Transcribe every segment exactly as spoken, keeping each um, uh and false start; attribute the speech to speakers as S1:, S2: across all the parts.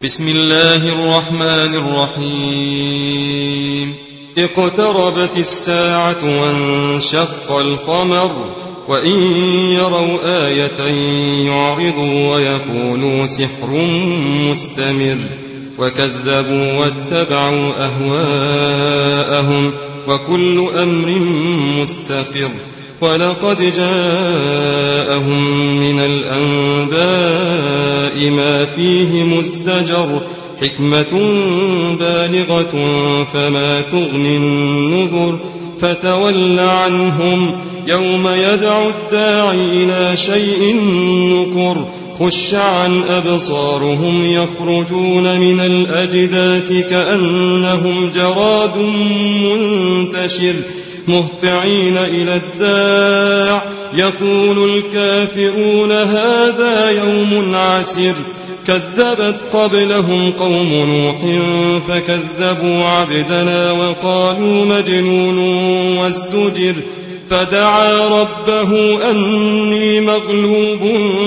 S1: بسم الله الرحمن الرحيم اقتربت الساعة وانشق القمر وإن يروا آية يعرضوا ويقولوا سحر مستمر وكذبوا واتبعوا أهواءهم وكل أمر مستقر ولقد جاءهم من الأنباء ما فيه مزدجر حكمة بالغة فما تغني النذر فتول عنهم يوم يدعو الداعي إلى شيء نكر خش عن أبصارهم يخرجون من الأجداث كأنهم جراد منتشر مهطعين إلى الداع يقول الكافرون هذا يوم عسر كذبت قبلهم قوم نوح فكذبوا عبدنا وقالوا مجنون وازدجر فدعا ربه أني مغلوب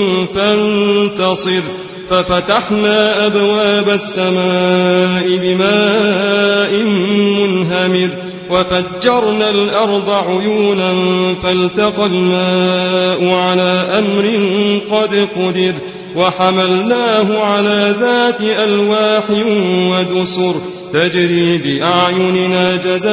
S1: فانتصر ففتحنا أبواب السماء بماء منهمر وفجرنا الأرض عيونا فالتقى الماء على أمر قد قدر وحملناه على ذات ألواح ودسر تجري بأعيننا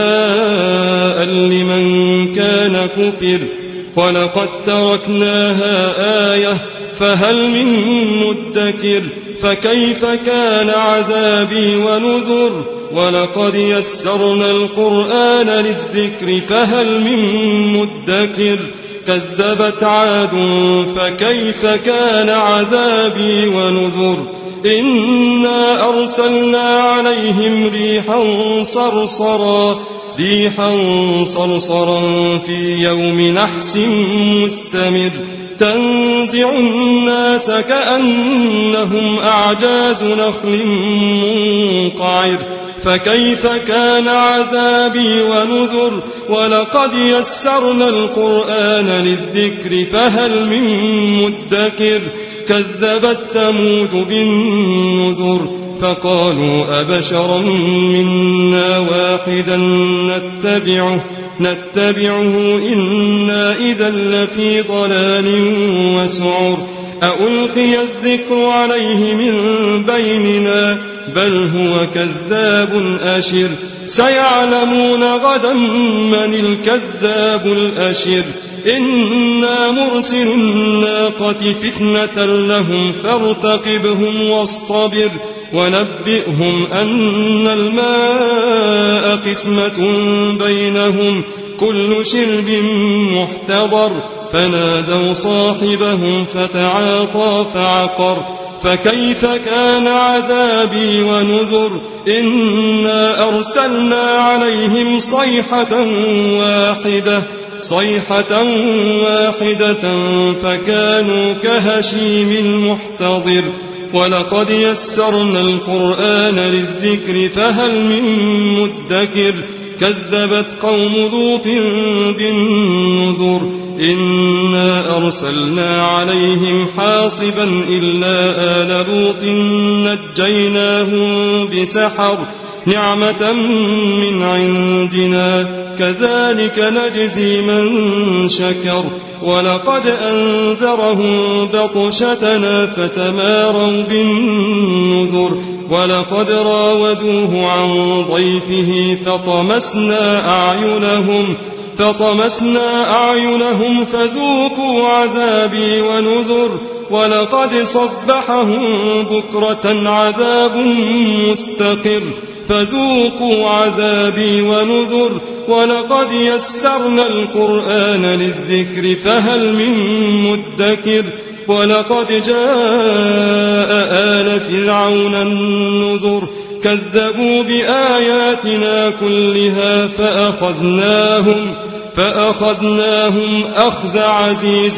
S1: جزاء لمن كان كفر ولقد تركناها آية فهل من مدكر فكيف كان عذابي ونذر ولقد يسرنا القرآن للذكر فهل من مدكر كذبت عاد فكيف كان عذابي ونذر إنا أرسلنا عليهم ريحا صرصرا ريحا صرصرا في يوم نحس مستمر تنزع الناس كأنهم أعجاز نخل منقعر فكيف كان عذابي ونذر ولقد يسرنا القرآن للذكر فهل من مدكر كذبت ثمود بالنذر فقالوا أبشرا منا واحدا نتبعه نتبعه إنا إذا لفي ضلال وسعر ألقي الذكر عليه من بيننا بل هو كذاب أشر سيعلمون غدا من الكذاب الأشر إنا مرسل الناقة فتنة لهم فارتقبهم واصطبر ونبئهم أن الماء قسمة بينهم كل شرب محتضر فنادوا صاحبهم فتعاطى فعقر فكيف كان عذابي ونذر إنا أرسلنا عليهم صيحة واحدة صيحة واحدة فكانوا كهشيم المحتضر ولقد يسرنا القرآن للذكر فهل من مدكر كذبت قوم لوط بالنذر إنا أرسلنا عليهم حاصبا إلا آل لوط نجيناهم بسحر نعمة من عندنا كذلك نجزي من شكر ولقد أنذرهم بطشتنا فتماروا بالنذر ولقد راودوه عن ضيفه فطمسنا أعينهم فطمسنا أعينهم فذوقوا عذابي ونذر ولقد صبحهم بكرة عذاب مستقر فذوقوا عذابي ونذر ولقد يسرنا القرآن للذكر فهل من مدكر ولقد جاء آل فرعون النذر كذبوا بآياتنا كلها فأخذناهم فأخذناهم أخذ عزيز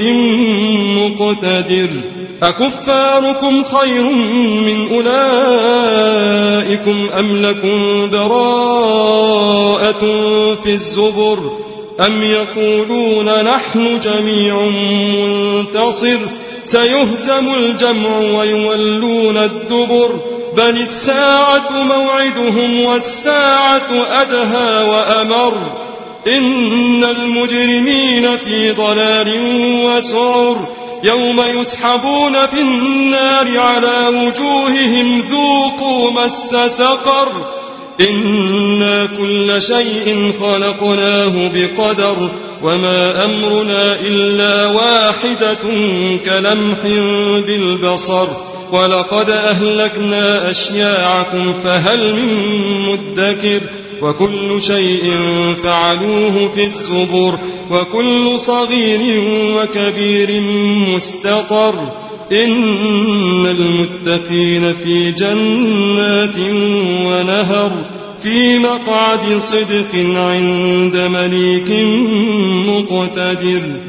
S1: مقتدر أكفاركم خير من أولئكم أم لكم براءة في الزبر أم يقولون نحن جميع منتصر سيهزم الجمع ويولون الدبر بل الساعة موعدهم والساعة أدهى وأمر إن المجرمين في ضلال وسعر يوم يسحبون في النار على وجوههم ذوقوا مس سقر إنا كل شيء خلقناه بقدر وما أمرنا إلا واحدة كلمح بالبصر ولقد أهلكنا أشياعكم فهل من مدكر وكل شيء فعلوه في الزبر وكل صغير وكبير مستطر إن المتقين في جنات ونهر في مقعد صدق عند مليك مقتدر